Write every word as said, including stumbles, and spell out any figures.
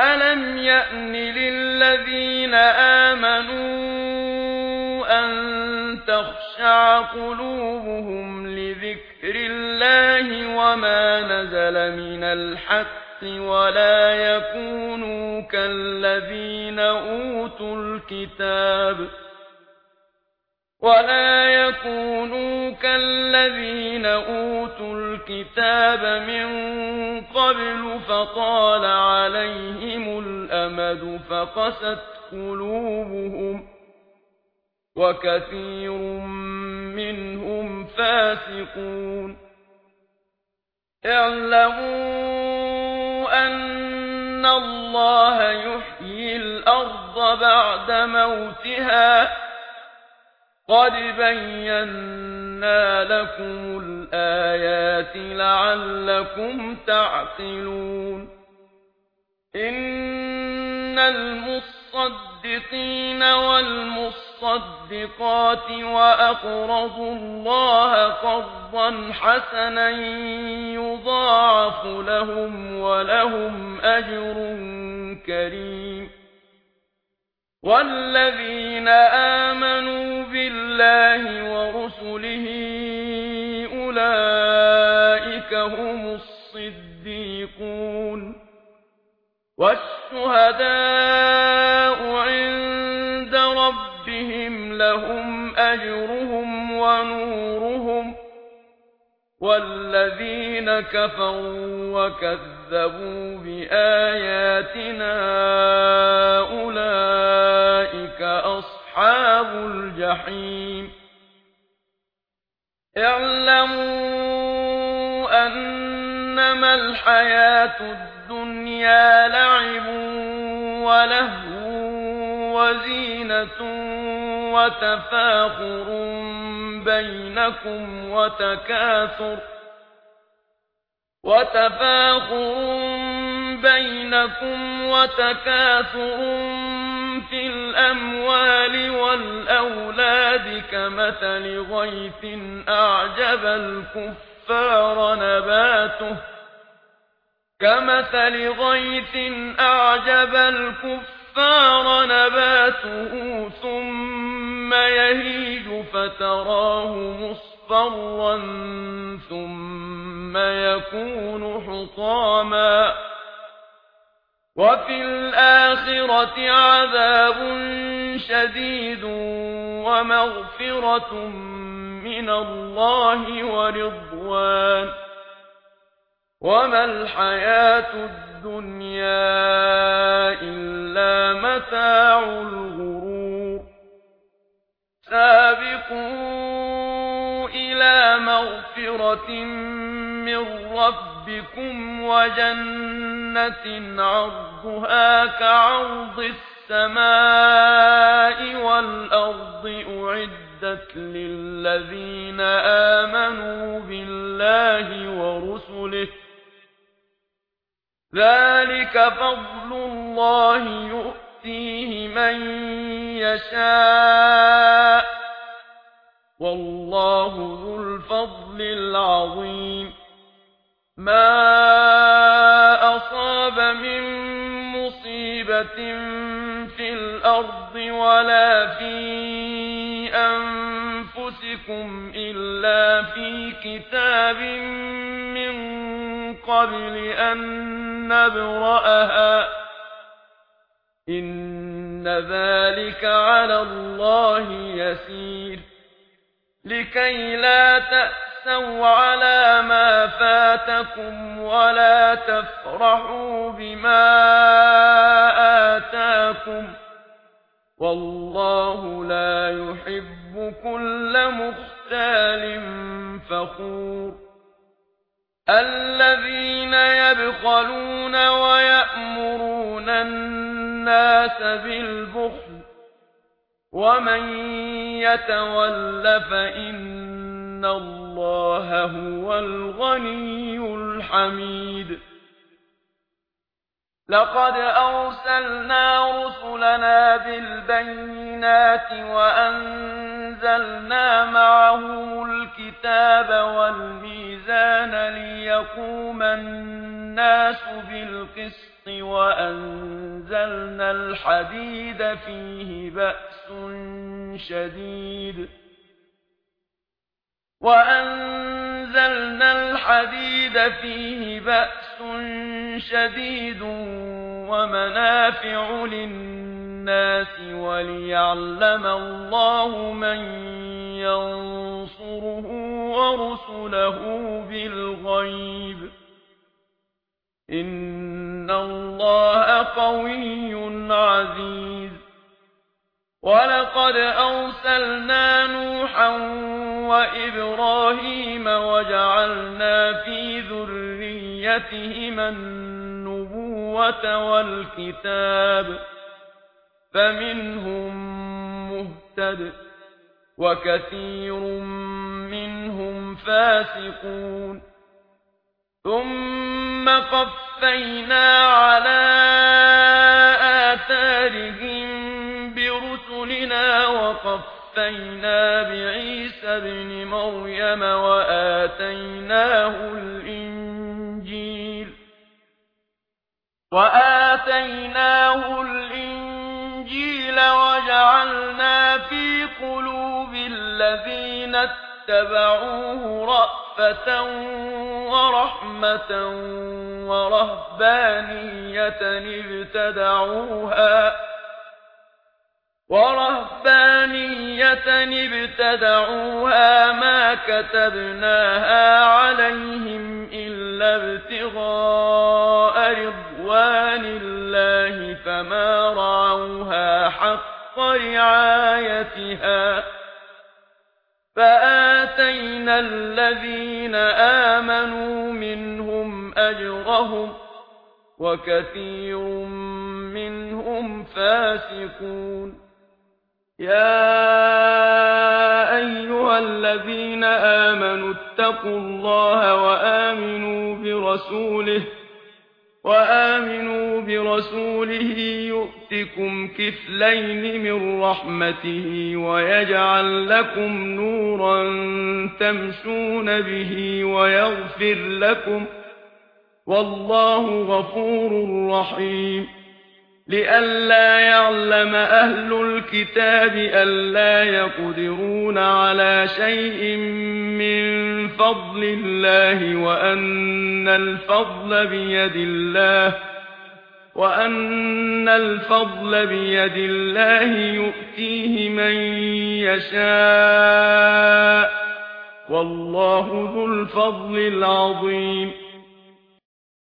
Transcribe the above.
أَلَمْ يَأْنِ لِلَّذِينَ آمَنُوا أَن تَخْشَعَ قُلُوبُهُمْ لِذِكْرِ اللَّهِ وَمَا نَزَلَ مِنَ الْحَقِّ وَلَا يَكُونُوا كَالَّذِينَ أُوتُوا الْكِتَابَ وَلَا يَكُونُوا كَالَّذِينَ أُوتُوا الْكِتَابَ مِنْ قَبْلُ فَطَالَ عَلَيْهِمُ الْأَمَدُ فَقَسَتْ قُلُوبُهُمْ وَكَثِيرٌ مِنْهُمْ فَاسِقُونَ اعْلَمُوا أَنَّ اللَّهَ يُحْيِي الْأَرْضَ بَعْدَ مَوْتِهَا قَدْ بَيَّنَّا لَكُمُ الْآيَاتِ لَعَلَّكُمْ تَعْقِلُونَ إِنَّ الْمُصَّدِّقِينَ وَالْمُصَّدِّقَاتِ وَأَقْرَضُوا اللَّهَ قَرْضًا حَسَنًا يُضَاعَفُ لَهُمْ وَلَهُمْ أَجْرٌ كَرِيمٌ وَالَّذِينَ آمَنُوا بِاللَّهِ وَرُسُلِهِ أُولَئِكَ هُمُ الصِّدِّيقُونَ وَالشُّهَدَاءُ عِندَ رَبِّهِمْ لَهُمْ أَجْرُهُمْ وَنُورُهُمْ وَالَّذِينَ كَفَرُوا وَكَذَّبُوا بِآيَاتِنَا أُولَئِكَ أَصْحَابُ الْجَحِيمِ اعْلَمُوا أَنَّمَا الْحَيَاةُ الدُّنْيَا لَعِبٌ وَلَهْوٌ وَزِينَةٌ وَتَفَاخُرٌ بَيْنَكُمْ وَتَكَاثُرٌ وَتَفَاخُرٌ بَيْنَكُمْ وَتَكَاثُرٌ فِي الْأَمْوَالِ وَالْأَوْلَادِ كَمَثَلِ غَيْثٍ أَعْجَبَ الْكُفَّارَ نَبَاتُهُ كَمَثَلِ غَيْثٍ أَعْجَبَ الْكُفَّارَ نَبَاتُهُ ثُمَّ يَهِيجُ فَتَرَاهُ مُصْفَرًّا ثُمَّ يَكُونُ حُطَامًا وَفِي الْآخِرَةِ عَذَابٌ شَدِيدٌ وَمَغْفِرَةٌ مِنَ اللَّهِ وَرِضْوَانٌ وَمَا الْحَيَاةُ الدُّنْيَا إِلَّا مَتَاعُ الْغُرُورِ سَابِقُوا إِلَى مَغْفِرَةٍ مِّن رَّبِّكُمْ وَجَنَّةٍ عَرْضُهَا كَعَرْضِ السَّمَاءِ وَالْأَرْضِ أُعِدَّتْ لِلَّذِينَ آمَنُوا بِاللَّهِ وَرُسُلِهِ ذَلِكَ فَضْلُ اللَّهِ يُؤْتِيهِ مَن يَشَاءُ وَاللَّهُ ذُو الْفَضْلِ الْعَظِيمِ مَا أَصَابَ مِن مُّصِيبَةٍ فِي الْأَرْضِ وَلَا فِي أَنفُسِكُمْ إِلَّا فِي كِتَابٍ مِّن قَبْلِ أَن نَّبْرَأَهَا إِنَّ ذَلِكَ عَلَى اللَّهِ يَسِيرٌ لِكَيْ لَا تَأْسَوْا عَلَى مَا فَاتَكُمْ وَلَا تَفْرَحُوا بِمَا آتَاكُمْ وَاللَّهُ لَا يُحِبُّ كُلَّ مُخْتَالٍ فَخُورٍ الَّذِينَ يَبْخَلُونَ وَيَأْمُرُونَ النَّاسَ بِالْبُخْلِ وَمَن يَتَوَلَّ فَإِنَّ اللَّهَ هُوَ الْغَنِيُّ الْحَمِيدُ لَقَدْ أَرْسَلْنَا رُسُلَنَا بِالْبَيِّنَاتِ وَأَنزَلْنَا مَعَهُمُ الْكِتَابَ وَالْمِيزَانَ لِيَقُومَ النَّاسُ الناس بالقسط وأنزلنا الحديد فيه بأس شديد وأنزلنا الحديد فيه بأس شديد ومنافع للناس وليعلم الله من ينصره ورسله بالغيب إن الله قوي عزيز ولقد أرسلنا نوحا وإبراهيم وجعلنا في ذريتهما النبوة والكتاب فمنهم مهتد وكثير منهم فاسقون ثم قفينا على آثارهم برسلنا وقفينا بعيسى ابن مريم وآتيناه الإنجيل وآتيناه الإنجيل وجعلنا في قلوب الذين اتبعوه رأفة ورحمة ورهبانية ابتدعوها ورهبانية ابتدعوها ما كتبناها عليهم إلا ابتغاء رضوان الله فما رعوها حق رعايتها فآتينا الذين آمنوا منهم أجرهم وكثير منهم فاسقون يا أيها الذين آمنوا اتقوا الله وآمنوا برسوله وآمنوا برسوله يؤتكم كفلين من رحمته ويجعل لكم نورا تمشون به ويغفر لكم والله غفور رحيم لئلا يعلم أهل الكتاب ألا يقدرون على شيء من فضل الله وأن الفضل بيد الله وأن الفضل بيد الله يؤتيه من يشاء والله ذو الفضل العظيم